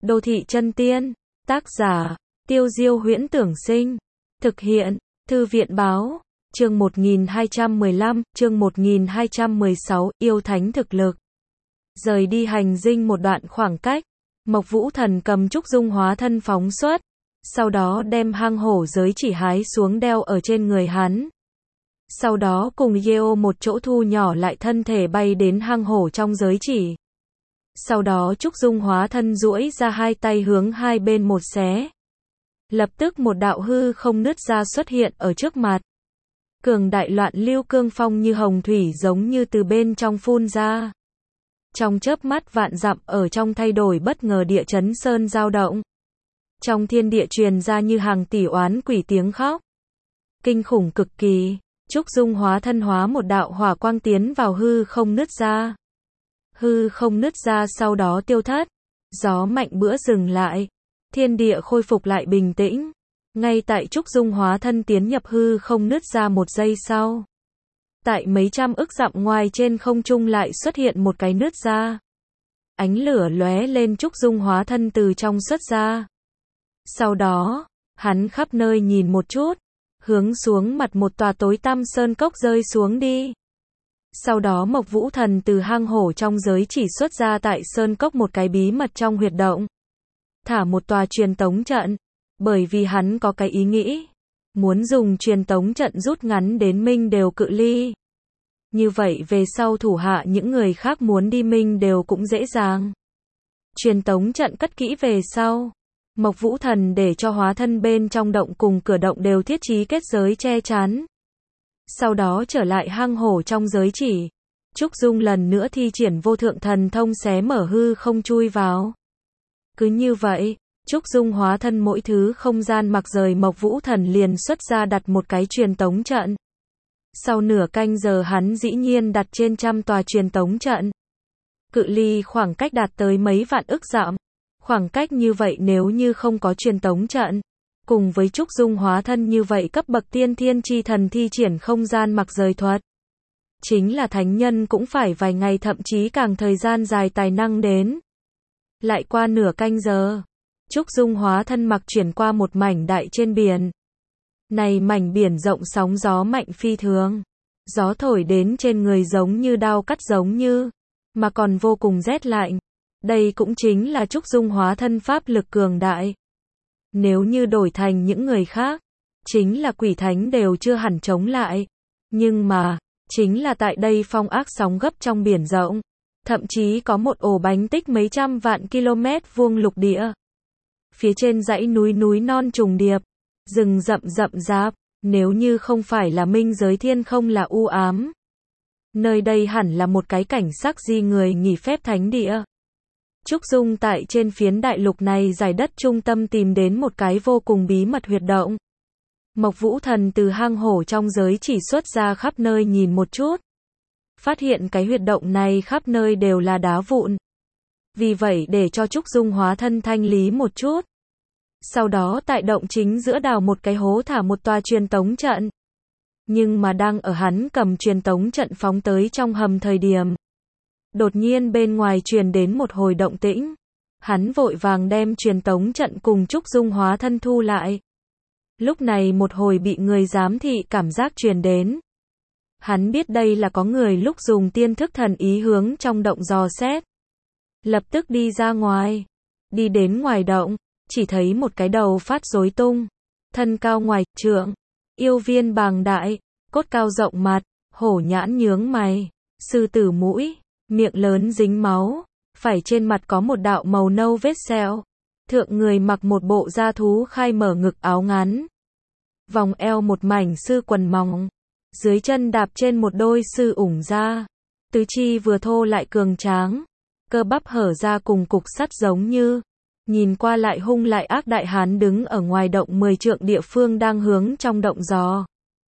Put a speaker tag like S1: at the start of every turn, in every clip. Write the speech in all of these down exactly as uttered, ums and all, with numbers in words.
S1: Đô thị chân tiên. Tác giả, Tiêu Diêu Huyễn Tưởng Sinh. Thực hiện, Thư viện Báo. Chương một nghìn hai trăm mười lăm, chương một nghìn hai trăm mười sáu, yêu thánh thực lực. Rời đi hành dinh một đoạn khoảng cách, Mộc Vũ Thần cầm trúc dung hóa thân phóng xuất, sau đó đem hang hổ giới chỉ hái xuống đeo ở trên người hắn. Sau đó cùng Yeo một chỗ thu nhỏ lại thân thể bay đến hang hổ trong giới chỉ. Sau đó trúc dung hóa thân duỗi ra hai tay hướng hai bên một xé. Lập tức một đạo hư không nứt ra xuất hiện ở trước mặt. Cường đại loạn lưu cương phong như hồng thủy giống như từ bên trong phun ra. Trong chớp mắt vạn dặm ở trong thay đổi bất ngờ địa chấn sơn dao động. Trong thiên địa truyền ra như hàng tỷ oán quỷ tiếng khóc. Kinh khủng cực kỳ, trúc dung hóa thân hóa một đạo hỏa quang tiến vào hư không nứt ra. Hư không nứt ra sau đó tiêu thất, gió mạnh bữa dừng lại, thiên địa khôi phục lại bình tĩnh. Ngay tại trúc dung hóa thân tiến nhập hư không nứt ra một giây sau. Tại mấy trăm ức dặm ngoài trên không trung lại xuất hiện một cái nứt ra. Ánh lửa lóe lên trúc dung hóa thân từ trong xuất ra. Sau đó, hắn khắp nơi nhìn một chút, hướng xuống mặt một tòa tối tăm sơn cốc rơi xuống đi. Sau đó Mộc Vũ Thần từ hang hổ trong giới chỉ xuất ra tại sơn cốc một cái bí mật trong huyệt động. Thả một tòa truyền tống trận, bởi vì hắn có cái ý nghĩ, muốn dùng truyền tống trận rút ngắn đến minh đều cự ly. Như vậy về sau thủ hạ những người khác muốn đi minh đều cũng dễ dàng. Truyền tống trận cất kỹ về sau, Mộc Vũ Thần để cho hóa thân bên trong động cùng cửa động đều thiết trí kết giới che chắn. Sau đó trở lại hang hổ trong giới chỉ, Trúc Dung lần nữa thi triển vô thượng thần thông xé mở hư không chui vào. Cứ như vậy, Trúc Dung hóa thân mỗi thứ không gian mặc rời Mộc Vũ Thần liền xuất ra đặt một cái truyền tống trận. Sau nửa canh giờ hắn dĩ nhiên đặt trên trăm tòa truyền tống trận. Cự ly khoảng cách đạt tới mấy vạn ức dặm. Khoảng cách như vậy nếu như không có truyền tống trận, cùng với Trúc Dung hóa thân như vậy cấp bậc tiên thiên chi thần thi triển không gian mặc rời thuật. Chính là thánh nhân cũng phải vài ngày thậm chí càng thời gian dài tài năng đến. Lại qua nửa canh giờ, Trúc Dung hóa thân mặc chuyển qua một mảnh đại trên biển. Này mảnh biển rộng sóng gió mạnh phi thường. Gió thổi đến trên người giống như đao cắt giống như, mà còn vô cùng rét lạnh. Đây cũng chính là Trúc Dung hóa thân pháp lực cường đại. Nếu như đổi thành những người khác, chính là quỷ thánh đều chưa hẳn chống lại. Nhưng mà, chính là tại đây phong ác sóng gấp trong biển rộng. Thậm chí có một ổ bánh tích mấy trăm vạn km vuông lục địa. Phía trên dãy núi núi non trùng điệp, rừng rậm rậm rạp, nếu như không phải là minh giới thiên không là u ám. Nơi đây hẳn là một cái cảnh sắc di người nghỉ phép thánh địa. Trúc Dung tại trên phiến đại lục này giải đất trung tâm tìm đến một cái vô cùng bí mật huyệt động. Mộc Vũ Thần từ hang hổ trong giới chỉ xuất ra khắp nơi nhìn một chút. Phát hiện cái huyệt động này khắp nơi đều là đá vụn. Vì vậy để cho Trúc Dung hóa thân thanh lý một chút. Sau đó tại động chính giữa đào một cái hố thả một tòa truyền tống trận. Nhưng mà đang ở hắn cầm truyền tống trận phóng tới trong hầm thời điểm. Đột nhiên bên ngoài truyền đến một hồi động tĩnh. Hắn vội vàng đem truyền tống trận cùng Trúc Dung hóa thân thu lại. Lúc này một hồi bị người giám thị cảm giác truyền đến. Hắn biết đây là có người lúc dùng tiên thức thần ý hướng trong động dò xét. Lập tức đi ra ngoài. Đi đến ngoài động, chỉ thấy một cái đầu phát rối tung. Thân cao ngoài trượng. Yêu viên bàng đại, cốt cao rộng mặt, hổ nhãn nhướng mày, sư tử mũi, miệng lớn dính máu. Phải trên mặt có một đạo màu nâu vết sẹo. Thượng người mặc một bộ da thú khai mở ngực áo ngắn. Vòng eo một mảnh sư quần mỏng. Dưới chân đạp trên một đôi sư ủng da. Tứ chi vừa thô lại cường tráng. Cơ bắp hở ra cùng cục sắt giống như. Nhìn qua lại hung lại ác đại hán đứng ở ngoài động mười trượng địa phương đang hướng trong động dò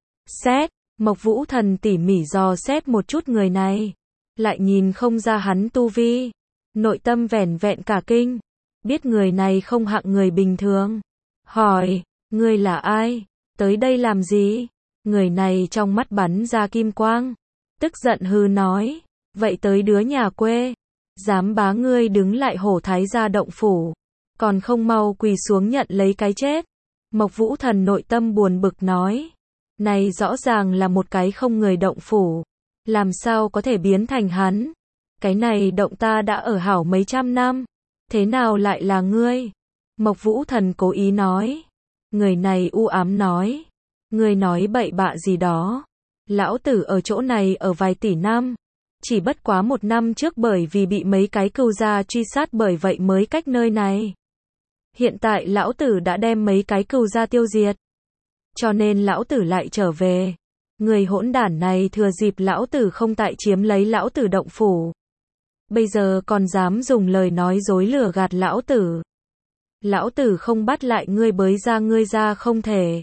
S1: xét. Mộc Vũ Thần tỉ mỉ dò xét một chút người này. Lại nhìn không ra hắn tu vi. Nội tâm vẻn vẹn cả kinh. Biết người này không hạng người bình thường. Hỏi, ngươi là ai? Tới đây làm gì? Người này trong mắt bắn ra kim quang. Tức giận hừ nói, vậy tới đứa nhà quê. Dám bá ngươi đứng lại hổ thái gia động phủ. còn không mau quỳ xuống nhận lấy cái chết. Mộc Vũ Thần nội tâm buồn bực nói, này rõ ràng là một cái không người động phủ, làm sao có thể biến thành hắn? Cái này động ta đã ở hảo mấy trăm năm, thế nào lại là ngươi? Mộc Vũ Thần cố ý nói. Người này u ám nói, ngươi nói bậy bạ gì đó. Lão tử ở chỗ này ở vài tỷ năm, chỉ bất quá một năm trước bởi vì bị mấy cái cừu gia truy sát bởi vậy mới cách nơi này. Hiện tại lão tử đã đem mấy cái cừu gia tiêu diệt, cho nên lão tử lại trở về. Người hỗn đản này thừa dịp lão tử không tại chiếm lấy lão tử động phủ. Bây giờ còn dám dùng lời nói dối lừa gạt lão tử. Lão tử không bắt lại ngươi bới ra ngươi ra không thể.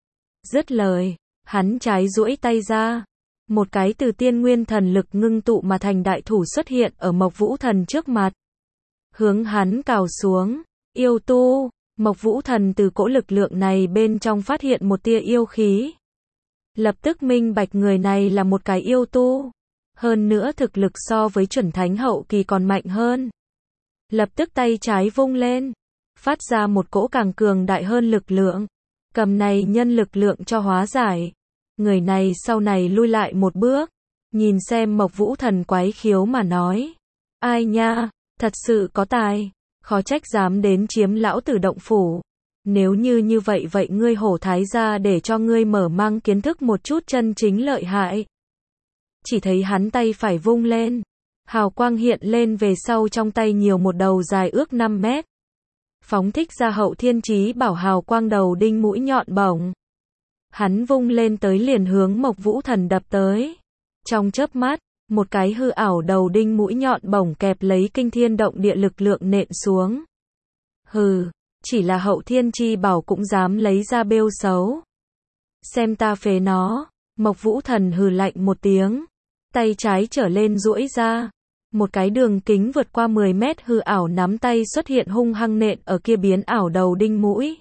S1: Dứt lời, hắn trái duỗi tay ra. Một cái từ tiên nguyên thần lực ngưng tụ mà thành đại thủ xuất hiện ở Mộc Vũ Thần trước mặt. Hướng hắn cào xuống. Yêu tu. Mộc Vũ Thần từ cỗ lực lượng này bên trong phát hiện một tia yêu khí. Lập tức minh bạch người này là một cái yêu tu. Hơn nữa thực lực so với chuẩn thánh hậu kỳ còn mạnh hơn. Lập tức tay trái vung lên, phát ra một cỗ càng cường đại hơn lực lượng. Cầm này nhân lực lượng cho hóa giải. Người này sau này lui lại một bước, nhìn xem Mộc Vũ Thần quái khiếu mà nói. Ai nha, thật sự có tài, khó trách dám đến chiếm lão tử động phủ. Nếu như như vậy vậy ngươi hổ thái gia để cho ngươi mở mang kiến thức một chút chân chính lợi hại. Chỉ thấy hắn tay phải vung lên, hào quang hiện lên về sau trong tay nhiều một đầu dài ước năm mét. Phóng thích ra hậu thiên chí bảo hào quang đầu đinh mũi nhọn bổng. Hắn vung lên tới liền hướng Mộc Vũ Thần đập tới. Trong chớp mắt, một cái hư ảo đầu đinh mũi nhọn bổng kẹp lấy kinh thiên động địa lực lượng nện xuống. Hừ, chỉ là hậu thiên chi bảo cũng dám lấy ra bêu xấu. Xem ta phế nó. Mộc Vũ Thần hừ lạnh một tiếng, tay trái trở lên duỗi ra, một cái đường kính vượt qua mười mét hư ảo nắm tay xuất hiện hung hăng nện ở kia biến ảo đầu đinh mũi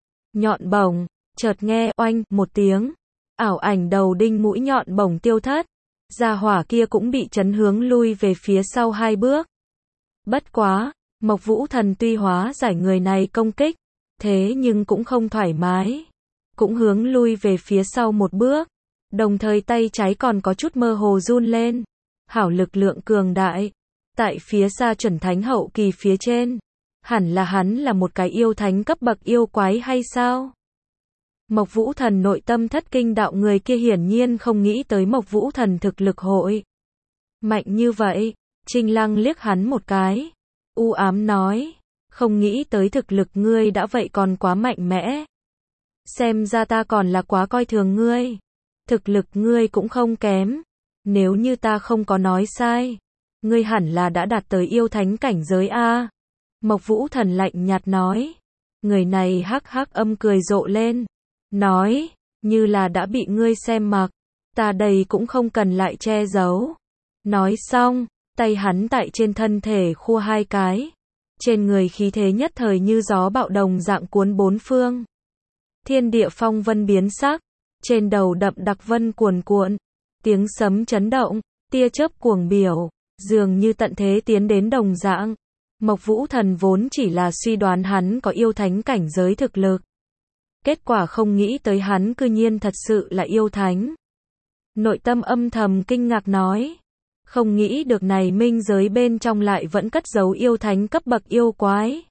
S1: nhọn bổng. Chợt nghe oanh một tiếng, ảo ảnh đầu đinh mũi nhọn bổng tiêu thất, gia hỏa kia cũng bị chấn hướng lui về phía sau hai bước. Bất quá, Mộc Vũ Thần tuy hóa giải người này công kích, thế nhưng cũng không thoải mái, cũng hướng lui về phía sau một bước, đồng thời tay trái còn có chút mơ hồ run lên. Hảo lực lượng cường đại, tại phía xa chuẩn thánh hậu kỳ phía trên, hẳn là hắn là một cái yêu thánh cấp bậc yêu quái hay sao? Mộc Vũ Thần nội tâm thất kinh đạo người kia hiển nhiên không nghĩ tới Mộc Vũ Thần thực lực hội mạnh như vậy. Trinh Lăng liếc hắn một cái, u ám nói, không nghĩ tới thực lực ngươi đã vậy còn quá mạnh mẽ. Xem ra ta còn là quá coi thường ngươi. Thực lực ngươi cũng không kém. Nếu như ta không có nói sai, ngươi hẳn là đã đạt tới yêu thánh cảnh giới a. Mộc Vũ Thần lạnh nhạt nói. Người này hắc hắc âm cười rộ lên, nói, như là đã bị ngươi xem mặc, ta đây cũng không cần lại che giấu. Nói xong, tay hắn tại trên thân thể khua hai cái, trên người khí thế nhất thời như gió bạo đồng dạng cuốn bốn phương. Thiên địa phong vân biến sắc, trên đầu đậm đặc vân cuồn cuộn, tiếng sấm chấn động, tia chớp cuồng biểu, dường như tận thế tiến đến đồng dạng. Mộc Vũ Thần vốn chỉ là suy đoán hắn có yêu thánh cảnh giới thực lực. Kết quả không nghĩ tới hắn cư nhiên thật sự là yêu thánh. Nội tâm âm thầm kinh ngạc nói, không nghĩ được này minh giới bên trong lại vẫn cất giấu yêu thánh cấp bậc yêu quái.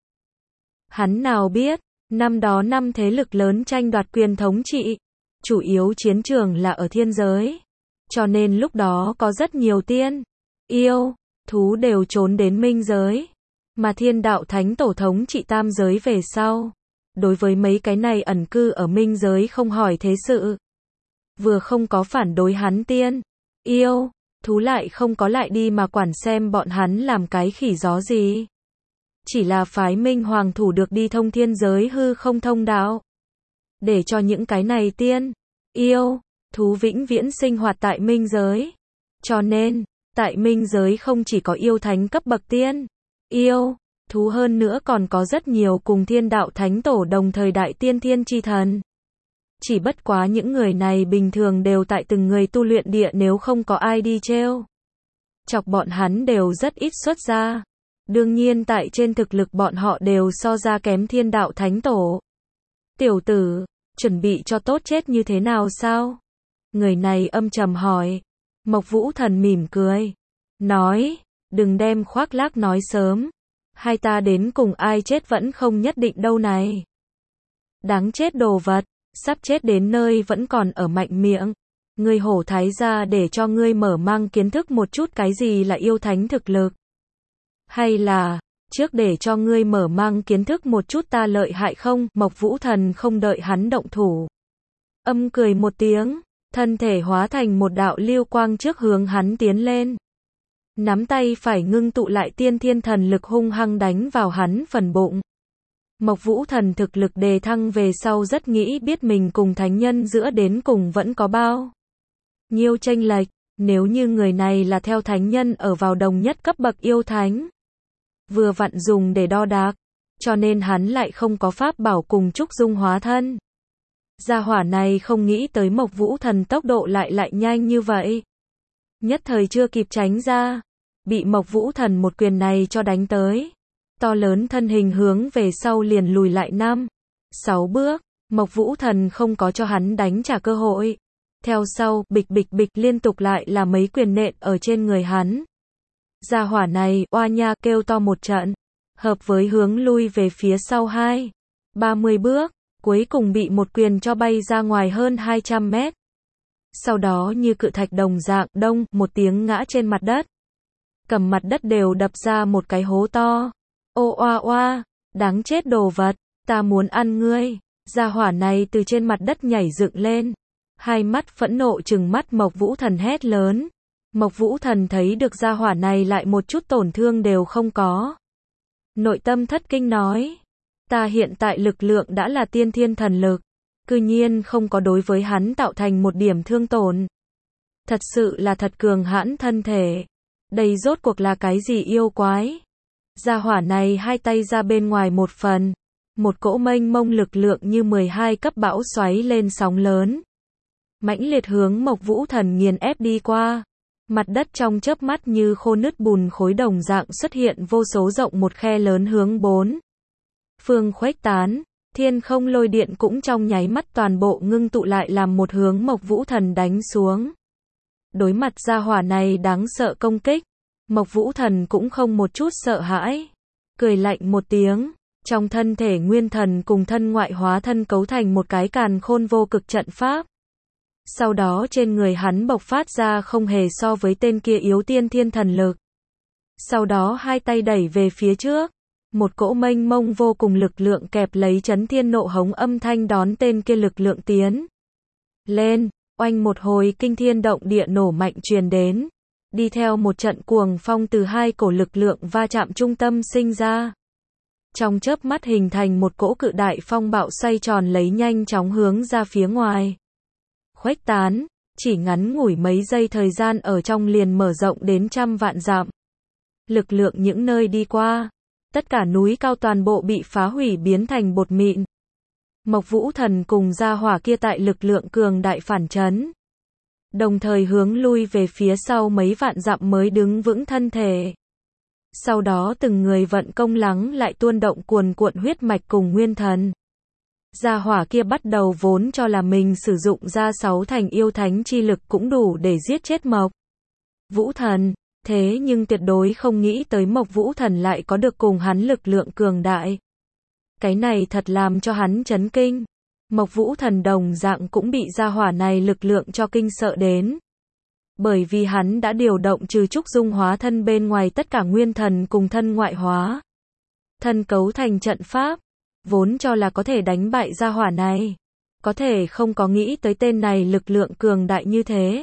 S1: Hắn nào biết, năm đó năm thế lực lớn tranh đoạt quyền thống trị, chủ yếu chiến trường là ở thiên giới, cho nên lúc đó có rất nhiều tiên, yêu, thú đều trốn đến minh giới, mà thiên đạo thánh tổ thống trị tam giới về sau. Đối với mấy cái này ẩn cư ở minh giới không hỏi thế sự, vừa không có phản đối hắn tiên, yêu, thú lại không có lại đi mà quản xem bọn hắn làm cái khỉ gió gì. Chỉ là phái minh hoàng thủ được đi thông thiên giới hư không thông đạo, để cho những cái này tiên, yêu, thú vĩnh viễn sinh hoạt tại minh giới. Cho nên, tại minh giới không chỉ có yêu thánh cấp bậc tiên, yêu, thú hơn nữa còn có rất nhiều cùng thiên đạo thánh tổ đồng thời đại tiên thiên chi thần. Chỉ bất quá những người này bình thường đều tại từng người tu luyện địa nếu không có ai đi trêu chọc bọn hắn đều rất ít xuất ra. Đương nhiên tại trên thực lực bọn họ đều so ra kém thiên đạo thánh tổ. Tiểu tử, chuẩn bị cho tốt chết như thế nào sao? Người này âm trầm hỏi. Mộc Vũ Thần mỉm cười. Nói, đừng đem khoác lác nói sớm. Hai ta đến cùng ai chết vẫn không nhất định đâu này. Đáng chết đồ vật, sắp chết đến nơi vẫn còn ở mạnh miệng. Ngươi hổ thái gia để cho ngươi mở mang kiến thức một chút cái gì là yêu thánh thực lực. Hay là, trước để cho ngươi mở mang kiến thức một chút ta lợi hại không? Mộc Vũ Thần không đợi hắn động thủ. Âm cười một tiếng, thân thể hóa thành một đạo lưu quang trước hướng hắn tiến lên. Nắm tay phải ngưng tụ lại tiên thiên thần lực hung hăng đánh vào hắn phần bụng. Mộc Vũ Thần thực lực đề thăng về sau rất nghĩ biết mình cùng thánh nhân giữa đến cùng vẫn có bao nhiêu chênh lệch, nếu như người này là theo thánh nhân ở vào đồng nhất cấp bậc yêu thánh. Vừa vặn dùng để đo đạc, cho nên hắn lại không có pháp bảo cùng trúc dung hóa thân. Gia hỏa này không nghĩ tới Mộc Vũ Thần tốc độ lại lại nhanh như vậy. Nhất thời chưa kịp tránh ra, bị Mộc Vũ Thần một quyền này cho đánh tới. To lớn thân hình hướng về sau liền lùi lại năm, sáu bước, Mộc Vũ Thần không có cho hắn đánh trả cơ hội. Theo sau, bịch bịch bịch liên tục lại là mấy quyền nện ở trên người hắn. Gia hỏa này, oa nha kêu to một trận, hợp với hướng lui về phía sau hai, ba mươi bước, cuối cùng bị một quyền cho bay ra ngoài hơn hai trăm mét. Sau đó như cự thạch đồng dạng, đông, một tiếng ngã trên mặt đất. Cầm mặt đất đều đập ra một cái hố to. Ô oa oa, đáng chết đồ vật, ta muốn ăn ngươi. Gia hỏa này từ trên mặt đất nhảy dựng lên. Hai mắt phẫn nộ trừng mắt Mộc Vũ Thần hét lớn. Mộc Vũ Thần thấy được gia hỏa này lại một chút tổn thương đều không có. Nội tâm thất kinh nói. Ta hiện tại lực lượng đã là tiên thiên thần lực. Cư nhiên không có đối với hắn tạo thành một điểm thương tổn. Thật sự là thật cường hãn thân thể. Đây rốt cuộc là cái gì yêu quái? Gia hỏa này hai tay ra bên ngoài một phần. Một cỗ mênh mông lực lượng như mười hai cấp bão xoáy lên sóng lớn. Mãnh liệt hướng Mộc Vũ Thần nghiền ép đi qua. Mặt đất trong chớp mắt như khô nứt bùn khối đồng dạng xuất hiện vô số rộng một khe lớn hướng bốn phương khuếch tán. Thiên không lôi điện cũng trong nháy mắt toàn bộ ngưng tụ lại làm một hướng Mộc Vũ Thần đánh xuống. Đối mặt gia hỏa này đáng sợ công kích, Mộc Vũ Thần cũng không một chút sợ hãi. Cười lạnh một tiếng, trong thân thể nguyên thần cùng thân ngoại hóa thân cấu thành một cái càn khôn vô cực trận pháp. Sau đó trên người hắn bộc phát ra không hề so với tên kia yếu tiên thiên thần lực. Sau đó hai tay đẩy về phía trước. Một cỗ mênh mông vô cùng lực lượng kẹp lấy chấn thiên nộ hống âm thanh đón tên kia lực lượng tiến lên, oanh một hồi kinh thiên động địa nổ mạnh truyền đến, đi theo một trận cuồng phong từ hai cổ lực lượng va chạm trung tâm sinh ra. Trong chớp mắt hình thành một cỗ cự đại phong bạo xoay tròn lấy nhanh chóng hướng ra phía ngoài. Khuếch tán, chỉ ngắn ngủi mấy giây thời gian ở trong liền mở rộng đến trăm vạn dặm. Lực lượng những nơi đi qua. Tất cả núi cao toàn bộ bị phá hủy biến thành bột mịn. Mộc Vũ Thần cùng gia hỏa kia tại lực lượng cường đại phản chấn. Đồng thời hướng lui về phía sau mấy vạn dặm mới đứng vững thân thể. Sau đó từng người vận công lắng lại tuôn động cuồn cuộn huyết mạch cùng nguyên thần. Gia hỏa kia bắt đầu vốn cho là mình sử dụng ra sáu thành yêu thánh chi lực cũng đủ để giết chết Mộc Vũ Thần. Thế nhưng tuyệt đối không nghĩ tới Mộc Vũ Thần lại có được cùng hắn lực lượng cường đại. Cái này thật làm cho hắn chấn kinh. Mộc Vũ Thần đồng dạng cũng bị gia hỏa này lực lượng cho kinh sợ đến. Bởi vì hắn đã điều động trừ trúc dung hóa thân bên ngoài tất cả nguyên thần cùng thân ngoại hóa. Thân cấu thành trận pháp. Vốn cho là có thể đánh bại gia hỏa này. Có thể không có nghĩ tới tên này lực lượng cường đại như thế.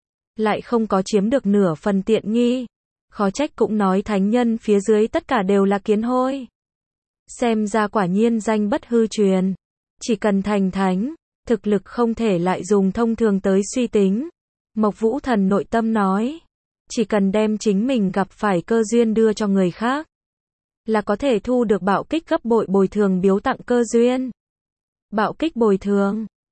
S1: Lại không có chiếm được nửa phần tiện nghi. Khó trách cũng nói thánh nhân phía dưới tất cả đều là kiến hôi. Xem ra quả nhiên danh bất hư truyền. Chỉ cần thành thánh, thực lực không thể lại dùng thông thường tới suy tính. Mộc Vũ Thần nội tâm nói. Chỉ cần đem chính mình gặp phải cơ duyên đưa cho người khác. Là có thể thu được bạo kích gấp bội bồi thường biếu tặng cơ duyên. Bạo kích bồi thường.